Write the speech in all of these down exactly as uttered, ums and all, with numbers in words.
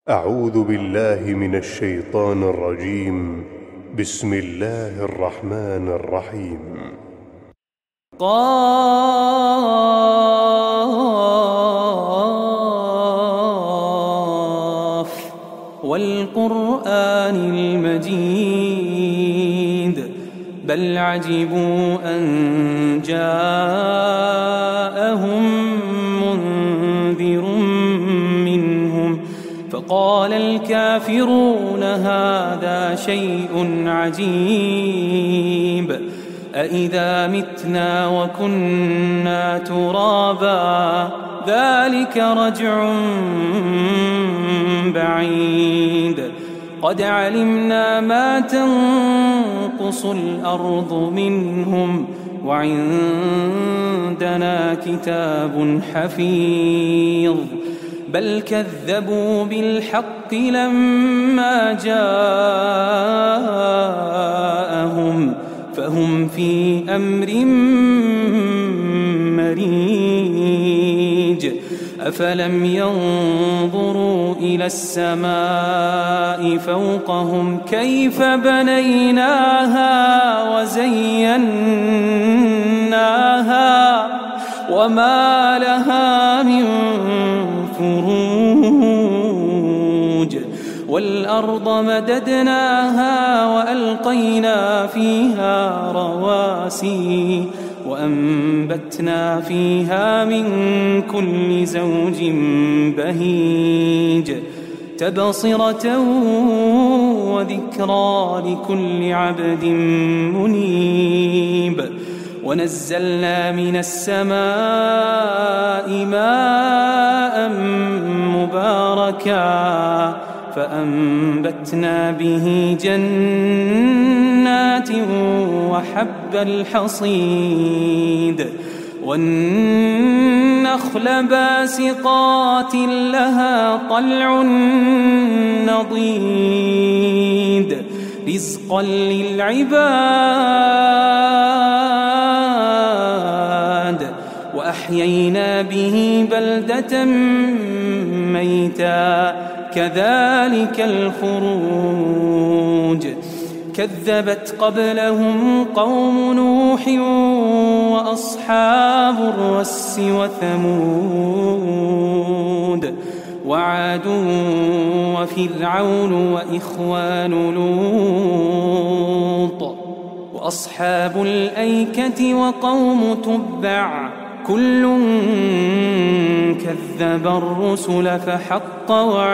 أعوذ بالله من الشيطان الرجيم. بسم الله الرحمن الرحيم. قاف والقرآن المجيد بل عجبوا أن جاءهم منذر منهم فقال الكافرون هذا شيء عجيب أإذا متنا وكنا ترابا ذلك رجع بعيد قد علمنا ما تنقص الأرض منهم وعندنا كتاب حفيظ بل كذبوا بالحق لما جاءهم فهم في أمر مريج أفلم ينظروا إلى السماء فوقهم كيف بنيناها وزيناها وما لها من فروج والأرض مددناها وألقينا فيها رواسي وأنبتنا فيها من كل زوج بهيج تبصرة وذكرى لكل عبد منيب ونزلنا من السماء ماء مباركا فأنبتنا به جنات وحب الحصيد والنخل باسقات لها طلع نضيد رزقا للعباد وأحيينا به بلدة ميتا كذلك الخروج كذبت قبلهم قوم نوح وأصحاب الرس وثمود وعاد وفرعون وإخوان لوط وأصحاب الأيكة وقوم تبع كل كذب الرسل فحق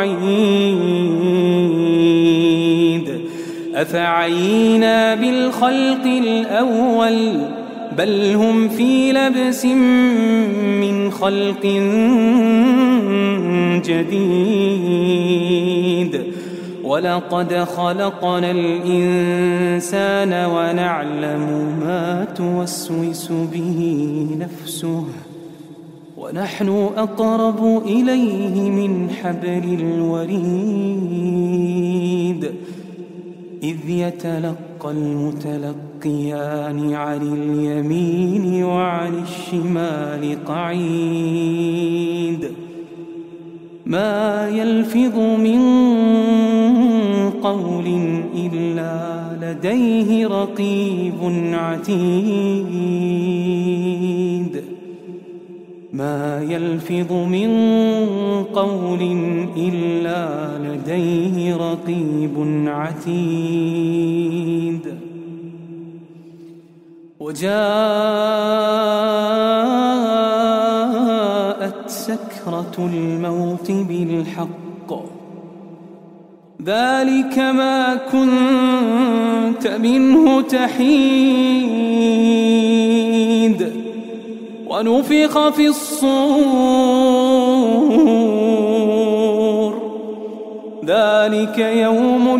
وعيد أفعينا بالخلق الأول بل هم في لبس من خلق جديد ولقد خلقنا الإنسان ونعلم ما توسوس به نفسه ونحن أقرب إليه من حبل الوريد إذ يتلقى المتلقيان عن اليمين وعن الشمال قعيد ما يلفظ من قول إلا لديه رقيب عتيد ما يلفظ من قول إلا لديه رقيب عتيد وجاءت سكرة الموت بالحق ذلك ما كنت منه تحيد ونفخ في الصور ذلك يوم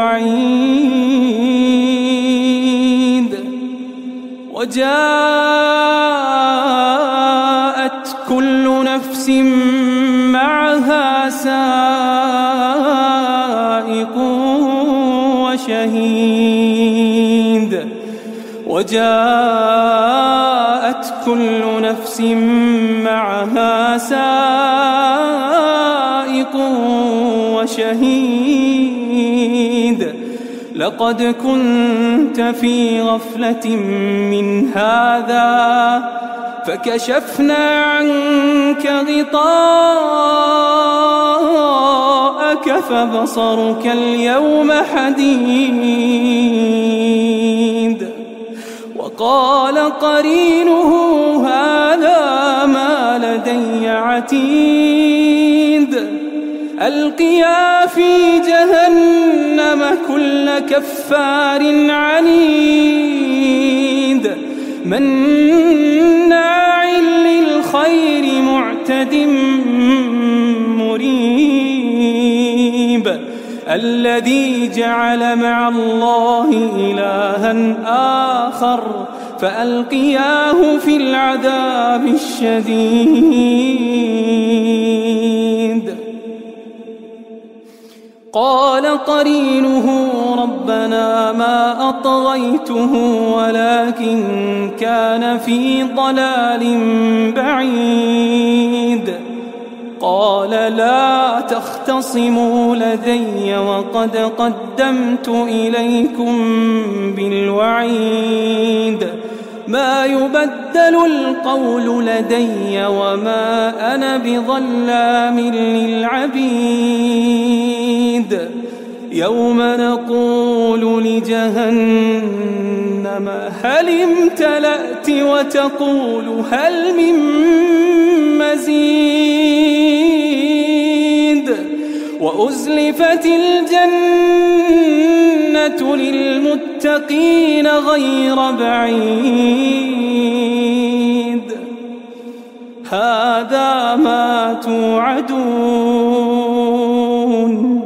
الوعيد وجاءت كل نفس معها سائق وشهيد وجاءت كل نفس معها سائق وهو شهيد لقد كنت في غفلة من هذا فكشفنا عنك غطاءك فبصرك اليوم حديد وقال قرينه هذا ما لدي عتيد ألقيا في جهنم كل كفار عنيد مناع للخير معتد مريب الذي جعل مع الله إلها آخر فألقياه في العذاب الشديد قال قرينه ربنا ما أطغيته ولكن كان في ضلال بعيد قال لا تختصموا لدي وقد قدمت إليكم بالوعيد ما يبدل القول لدي وما أنا بظلام للعبيد يوم نقول لجهنم هل امتلأت وتقول هل من مزيد وأزلفت الجنة للمتقين غير بعيد هذا ما توعدون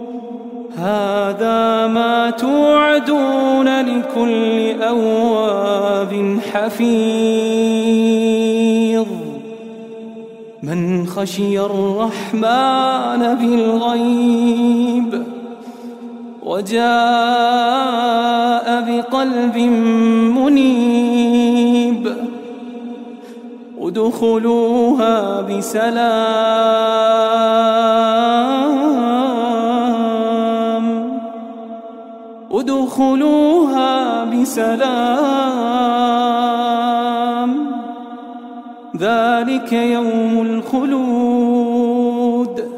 هذا ما توعدون لكل أواب حفيظ من خشي الرحمن بالغيب وجاء بقلب منيب ادخلوها بسلام ادخلوها بسلام ذلك يوم الخلود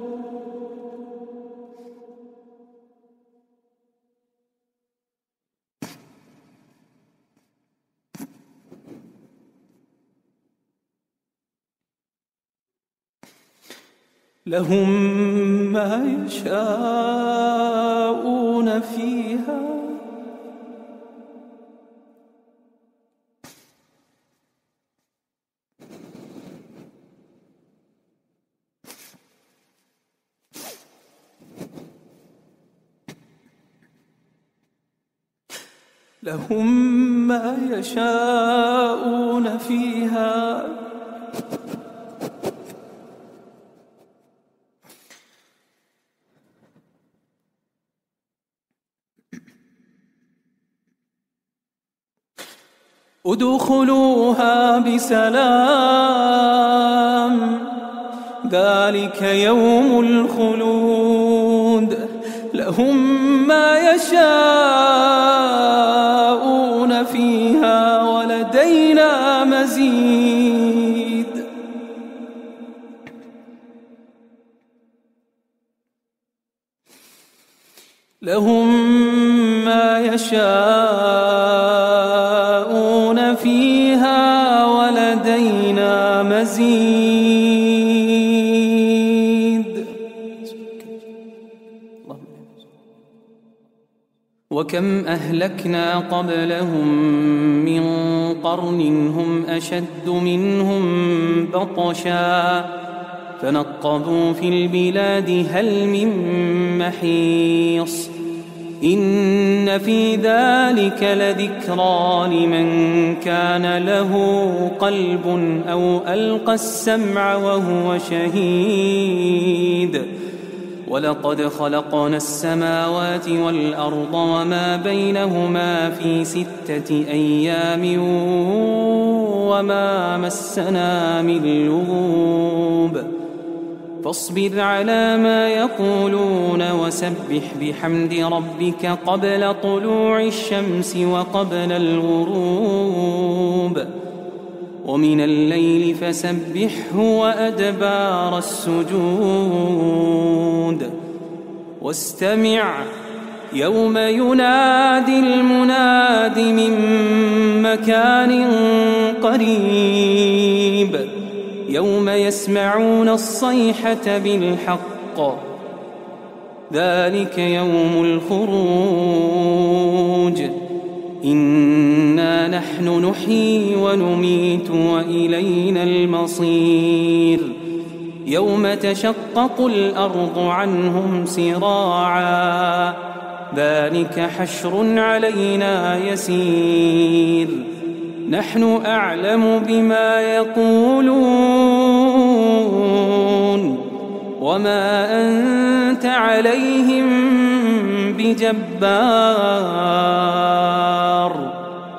لهم ما يشاءون فيها لهم ما يشاءون فيها ادخلوها بسلام ذلك يوم الخلود لهم ما يشاءون فيها ولدينا مزيد لهم ما يشاءون فيها ولدينا مزيد وكم أهلكنا قبلهم من قرن هم أشد منهم بطشا فنقبوا في البلاد هل من محيص إن في ذلك لذكرى لمن كان له قلب أو ألقى السمع وهو شهيد ولقد خلقنا السماوات والأرض وما بينهما في ستة أيام وما مسنا من لغوب فاصبر على ما يقولون وسبح بحمد ربك قبل طلوع الشمس وقبل الغروب ومن الليل فسبحه وأدبار السجود واستمع يوم ينادي المناد من مكان قريب يوم يسمعون الصيحة بالحق ذلك يوم الخروج إنا نحن نحيي ونميت وإلينا المصير يوم تشقق الأرض عنهم سراعا ذلك حشر علينا يسير نحن أعلم بما يقولون وما أنت عليهم بجبار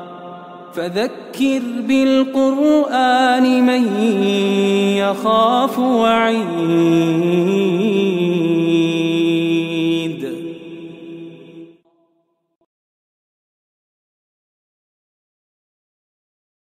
فذكر بالقرآن من يخاف وعيد